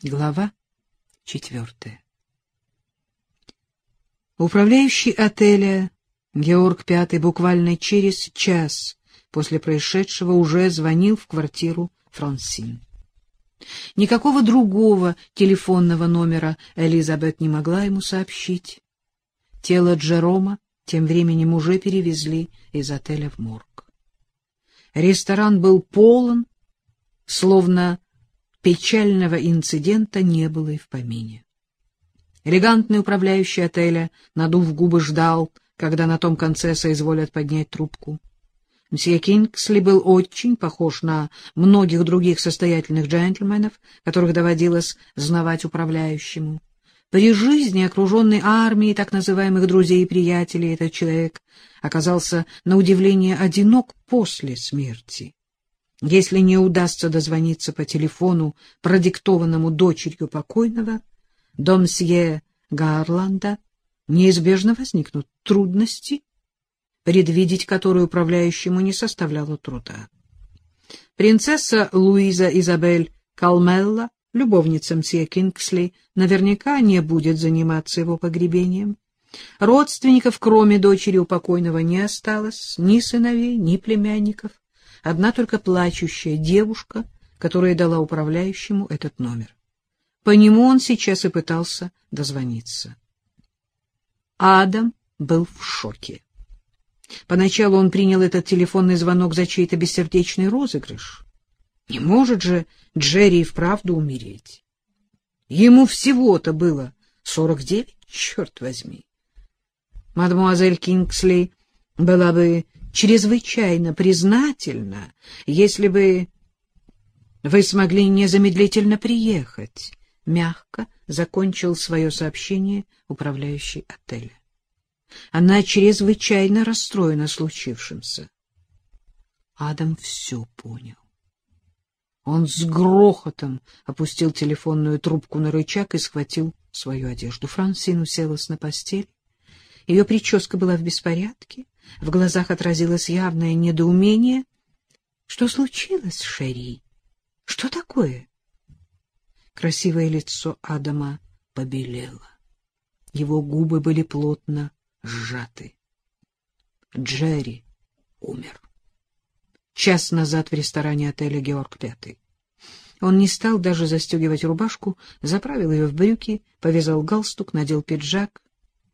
Глава 4. Управляющий отеля Георг V буквально через час после происшедшего уже звонил в квартиру Франсин. Никакого другого телефонного номера Элизабет не могла ему сообщить. Тело Джерома тем временем уже перевезли из отеля в морг. Ресторан был полон, словно печального инцидента не было и в помине. Элегантный управляющий отеля, надув губы, ждал, когда на том конце соизволят поднять трубку. Мсье Кингсли был очень похож на многих других состоятельных джентльменов, которых доводилось знавать управляющему. При жизни, окруженный армией так называемых друзей и приятелей, этот человек оказался на удивление одинок после смерти. Если не удастся дозвониться по телефону, продиктованному дочерью покойного, до мсье Гарланда, неизбежно возникнут трудности, предвидеть которые управляющему не составляло труда. Принцесса Луиза Изабель Калмелла, любовница мсье Кингсли, наверняка не будет заниматься его погребением. Родственников, кроме дочери у покойного, не осталось, ни сыновей, ни племянников. Одна только плачущая девушка, которая дала управляющему этот номер. По нему он сейчас и пытался дозвониться. Адам был в шоке. Поначалу он принял этот телефонный звонок за чей-то бессердечный розыгрыш. Не может же Джерри и вправду умереть. Ему всего-то было 49, черт возьми. Мадемуазель Кингсли была бы чрезвычайно признательна, если бы вы смогли незамедлительно приехать, — мягко закончил свое сообщение управляющий отеля. Она чрезвычайно расстроена случившимся. Адам все понял. Он с грохотом опустил телефонную трубку на рычаг и схватил свою одежду. Франсин уселась на постель. Ее прическа была в беспорядке, в глазах отразилось явное недоумение. — Что случилось, Шерри? Что такое? Красивое лицо Адама побелело. Его губы были плотно сжаты. Джерри умер. Час назад в ресторане отеля «Георг V». Он не стал даже застегивать рубашку, заправил ее в брюки, повязал галстук, надел пиджак.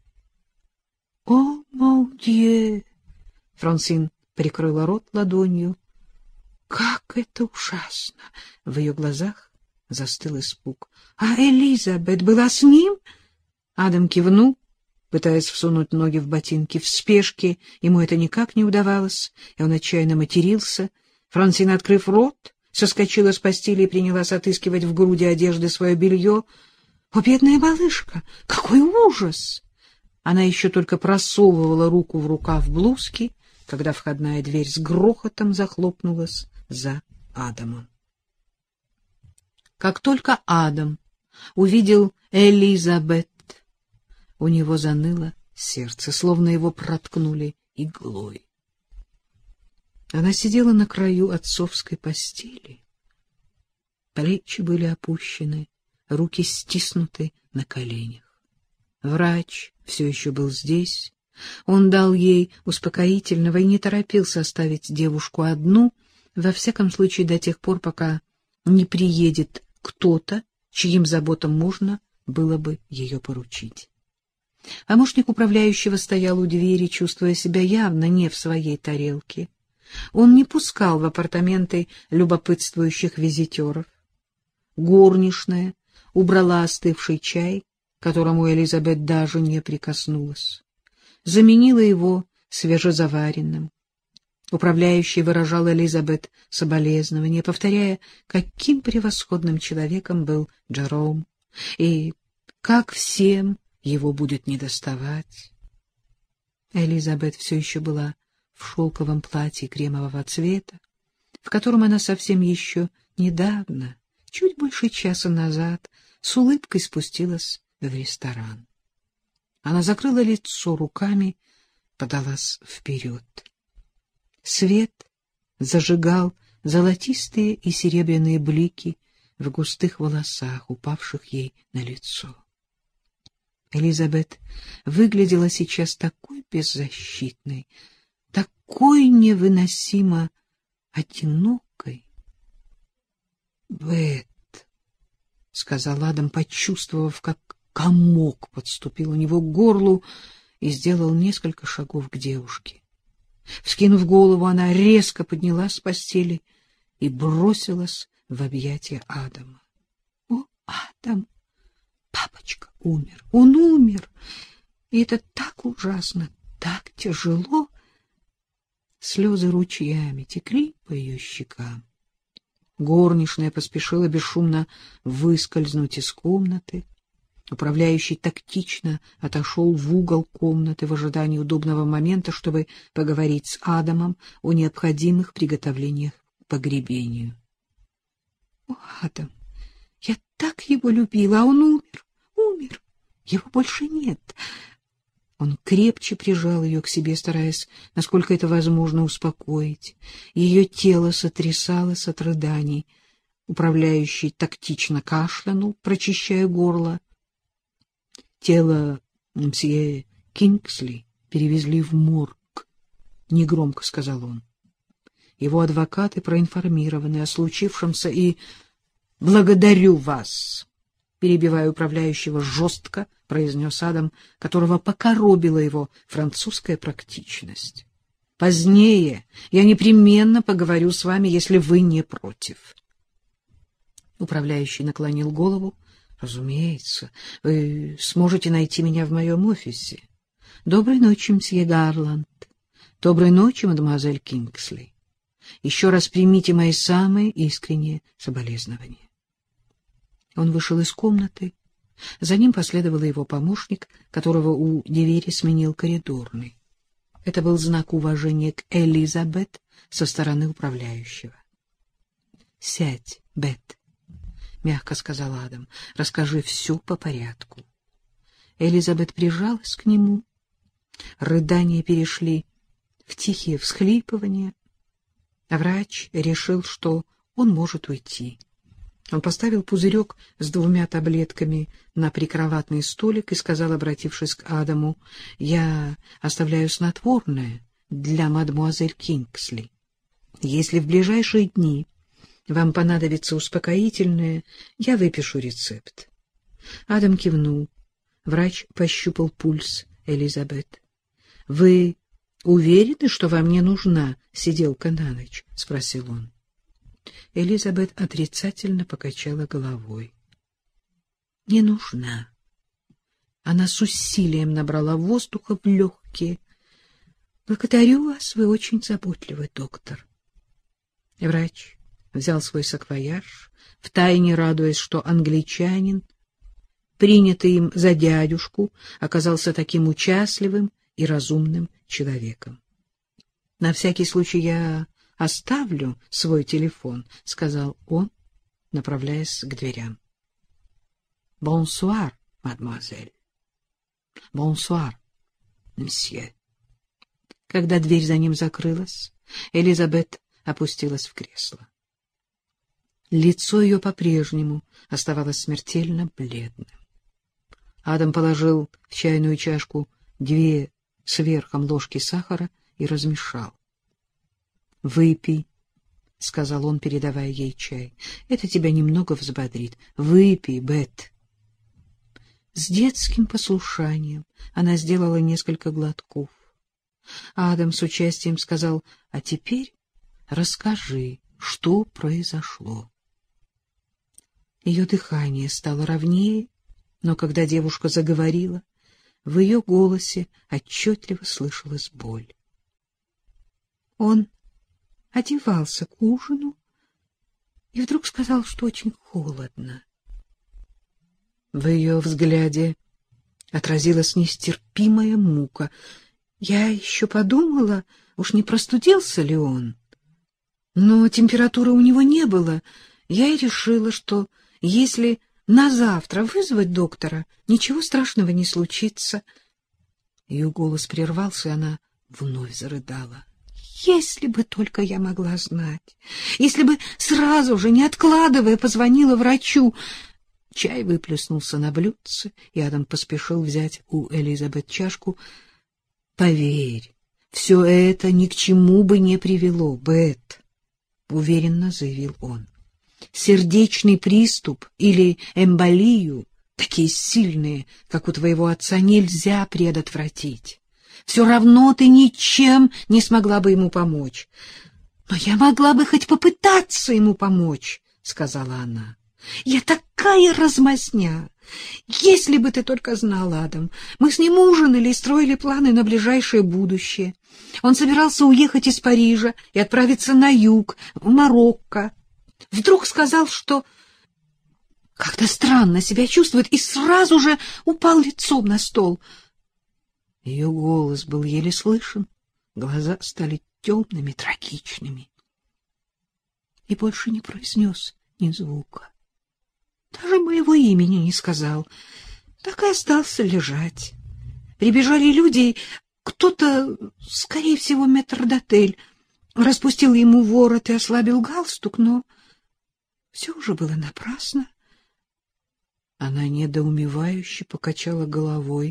— О, мон Дье! — Франсин прикрыла рот ладонью. — Как это ужасно! В ее глазах застыл испуг. — А Элизабет была с ним? Адам кивнул, пытаясь всунуть ноги в ботинки. В спешке ему это никак не удавалось, и он отчаянно матерился. Франсин, открыв рот, соскочила с постели и принялась отыскивать в груди одежды свое белье. — О, бедная малышка! Какой ужас! Она еще только просовывала руку в рукав блузки, когда входная дверь с грохотом захлопнулась за Адамом. Как только Адам увидел Элизабет, у него заныло сердце, словно его проткнули иглой. Она сидела на краю отцовской постели. Плечи были опущены, руки стиснуты на коленях. Врач все еще был здесь. Он дал ей успокоительного и не торопился оставить девушку одну, во всяком случае до тех пор, пока не приедет кто-то, чьим заботам можно было бы ее поручить. Помощник управляющего стоял у двери, чувствуя себя явно не в своей тарелке. Он не пускал в апартаменты любопытствующих визитеров. Горничная убрала остывший чай, к которому Элизабет даже не прикоснулась. Заменила его свежезаваренным. Управляющий выражал Элизабет соболезнования, повторяя, каким превосходным человеком был Джером, и как всем его будет недоставать. Элизабет все еще была в шелковом платье кремового цвета, в котором она совсем еще недавно, чуть больше часа назад, с улыбкой спустилась в ресторан. Она закрыла лицо руками, подалась вперед. Свет зажигал золотистые и серебряные блики в густых волосах, упавших ей на лицо. Элизабет выглядела сейчас такой беззащитной, такой невыносимо одинокой. — Бет, — сказал Адам, почувствовав, как комок подступил у него к горлу, и сделал несколько шагов к девушке. Вскинув голову, она резко поднялась с постели и бросилась в объятия Адама. — О, Адам! Папочка умер, он умер, и это так ужасно, так тяжело. Слезы ручьями текли по ее щекам. Горничная поспешила бесшумно выскользнуть из комнаты. Управляющий тактично отошел в угол комнаты в ожидании удобного момента, чтобы поговорить с Адамом о необходимых приготовлениях к погребению. — О, Адам, я так его любила, а он умер, его больше нет. Он крепче прижал ее к себе, стараясь, насколько это возможно, успокоить. Ее тело сотрясалось от рыданий. Управляющий тактично кашлянул, прочищая горло. Тело мсье Кингсли перевезли в морг, — негромко сказал он. Его адвокаты проинформированы о случившемся и... — Благодарю вас, — перебивая управляющего жестко, — произнес Адам, которого покоробила его французская практичность. — Позднее я непременно поговорю с вами, если вы не против. Управляющий наклонил голову. — Разумеется, вы сможете найти меня в моем офисе. Доброй ночи, мсье Гарланд. Доброй ночи, мадемуазель Кингсли. Еще раз примите мои самые искренние соболезнования. Он вышел из комнаты. За ним последовал его помощник, которого у двери сменил коридорный. Это был знак уважения к Элизабет со стороны управляющего. — Сядь, Бет, — мягко сказал Адам, — расскажи все по порядку. Элизабет прижалась к нему. Рыдания перешли в тихие всхлипывания. Врач решил, что он может уйти. Он поставил пузырек с 2 таблетками на прикроватный столик и сказал, обратившись к Адаму: — Я оставляю снотворное для мадемуазель Кингсли. Если в ближайшие дни вам понадобится успокоительное, я выпишу рецепт. Адам кивнул. Врач пощупал пульс Элизабет. — Вы уверены, что вам не нужна сиделка на ночь? — спросил он. Элизабет отрицательно покачала головой. — Не нужна. Она с усилием набрала воздуха в легкие. — Благодарю вас, вы очень заботливый доктор. Врач взял свой саквояж, втайне радуясь, что англичанин, принятый им за дядюшку, оказался таким участливым и разумным человеком. — На всякий случай я оставлю свой телефон, — сказал он, направляясь к дверям. — Бонсуар, мадемуазель. — Бонсуар, мсье. Когда дверь за ним закрылась, Элизабет опустилась в кресло. Лицо ее по-прежнему оставалось смертельно бледным. Адам положил в чайную чашку 2 с верхом ложки сахара и размешал. — Выпей, — сказал он, передавая ей чай. — Это тебя немного взбодрит. Выпей, Бет. С детским послушанием она сделала несколько глотков. Адам с участием сказал: — А теперь расскажи, что произошло. Ее дыхание стало ровнее, но когда девушка заговорила, в ее голосе отчетливо слышалась боль. Он одевался к ужину и вдруг сказал, что очень холодно. В ее взгляде отразилась нестерпимая мука. Я еще подумала, уж не простудился ли он. Но температуры у него не было. Я и решила, что если на завтра вызвать доктора, ничего страшного не случится. Ее голос прервался, и она вновь зарыдала. Если бы только я могла знать, если бы сразу же, не откладывая, позвонила врачу. Чай выплеснулся на блюдце, и Адам поспешил взять у Элизабет чашку. — Поверь, все это ни к чему бы не привело, Бет, — уверенно заявил он. — Сердечный приступ или эмболию, такие сильные, как у твоего отца, нельзя предотвратить. Все равно ты ничем не смогла бы ему помочь. — Но я могла бы хоть попытаться ему помочь, — сказала она. — Я такая размазня. Если бы ты только знал, Адам, мы с ним ужинали и строили планы на ближайшее будущее. Он собирался уехать из Парижа и отправиться на юг, в Марокко. Вдруг сказал, что как-то странно себя чувствует, и сразу же упал лицом на стол. Ее голос был еле слышен, глаза стали темными, трагичными. И больше не произнес ни звука. Даже моего имени не сказал. Так и остался лежать. Прибежали люди, кто-то, скорее всего, метрдотель, распустил ему ворот и ослабил галстук, но все уже было напрасно. Она недоумевающе покачала головой.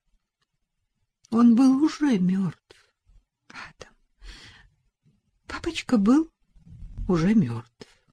Он был уже мертв, Адам. Папочка был уже мертв.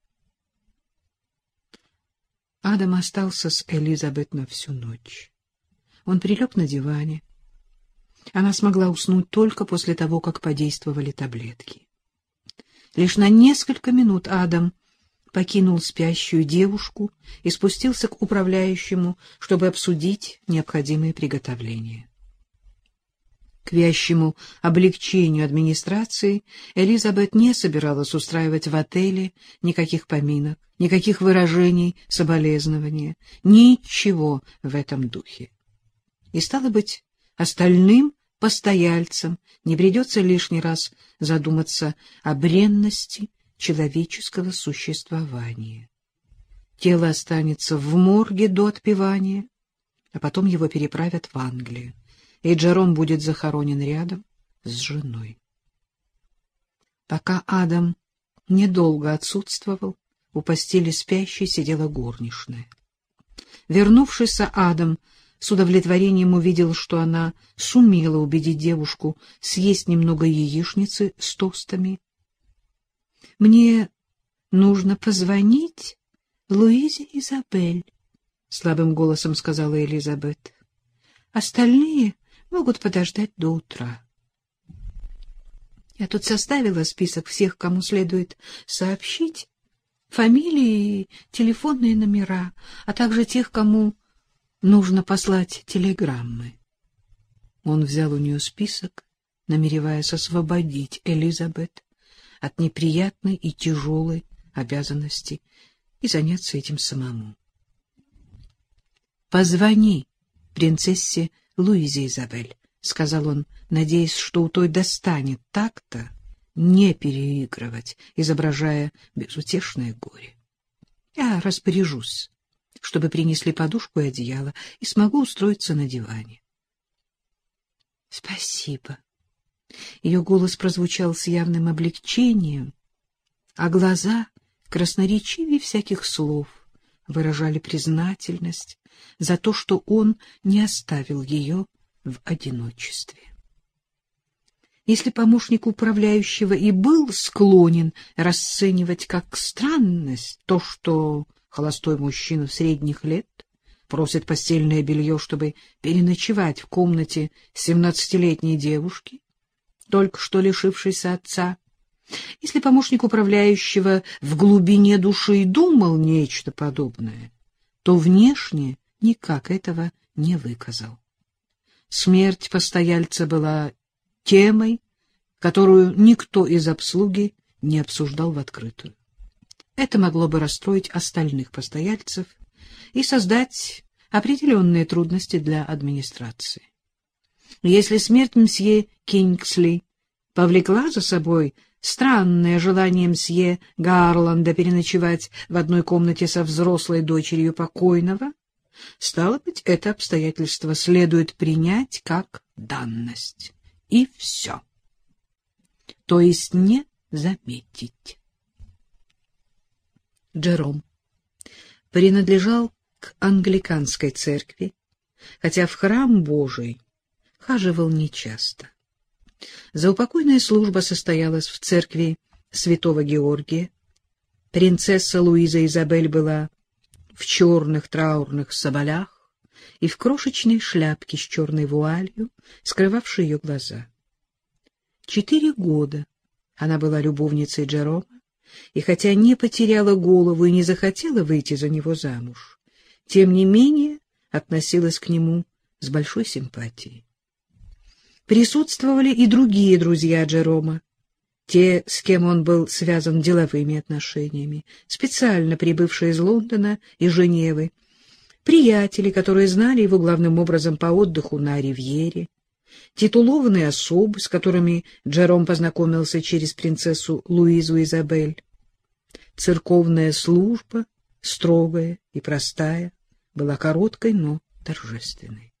Адам остался с Элизабет на всю ночь. Он прилег на диване. Она смогла уснуть только после того, как подействовали таблетки. Лишь на несколько минут Адам покинул спящую девушку и спустился к управляющему, чтобы обсудить необходимые приготовления. К вящему облегчению администрации Элизабет не собиралась устраивать в отеле никаких поминок, никаких выражений соболезнования, ничего в этом духе. И, стало быть, остальным постояльцам не придется лишний раз задуматься о бренности человеческого существования. Тело останется в морге до отпевания, а потом его переправят в Англию, и Джером будет захоронен рядом с женой. Пока Адам недолго отсутствовал, у постели спящей сидела горничная. Вернувшийся Адам с удовлетворением увидел, что она сумела убедить девушку съесть немного яичницы с тостами. — Мне нужно позвонить Луизе Изабель, — слабым голосом сказала Элизабет. — Остальные могут подождать до утра. Я тут составила список всех, кому следует сообщить, фамилии и телефонные номера, а также тех, кому нужно послать телеграммы. Он взял у нее список, намереваясь освободить Элизабет от неприятной и тяжелой обязанности и заняться этим самому. — Позвони принцессе Луизе Изабель, — сказал он, надеясь, что у той достанет так-то не переигрывать, изображая безутешное горе. Я распоряжусь, чтобы принесли подушку и одеяло, и смогу устроиться на диване. — Спасибо. Ее голос прозвучал с явным облегчением, а глаза, красноречивее всяких слов, выражали признательность за то, что он не оставил ее в одиночестве. Если помощник управляющего и был склонен расценивать как странность то, что холостой мужчина средних лет просит постельное белье, чтобы переночевать в комнате 17-летней девушки, только что лишившейся отца, если помощник управляющего в глубине души думал нечто подобное, то внешне никак этого не выказал. Смерть постояльца была темой, которую никто из обслуги не обсуждал в открытую. Это могло бы расстроить остальных постояльцев и создать определенные трудности для администрации. Если смерть мсье Кингсли повлекла за собой странное желание мсье Гарланда переночевать в одной комнате со взрослой дочерью покойного, стало быть, это обстоятельство следует принять как данность. И все. то есть не заметить. Джером принадлежал к англиканской церкви, хотя в храм Божий хаживал нечасто. Заупокойная служба состоялась в церкви святого Георгия. Принцесса Луиза Изабель была в черных траурных соболях и в крошечной шляпке с черной вуалью, скрывавшей ее глаза. 4 года она была любовницей Джерома, и хотя не потеряла голову и не захотела выйти за него замуж, тем не менее относилась к нему с большой симпатией. Присутствовали и другие друзья Джерома, те, с кем он был связан деловыми отношениями, специально прибывшие из Лондона и Женевы, приятели, которые знали его главным образом по отдыху на Ривьере, титулованные особы, с которыми Джером познакомился через принцессу Луизу Изабель. Церковная служба, строгая и простая, была короткой, но торжественной.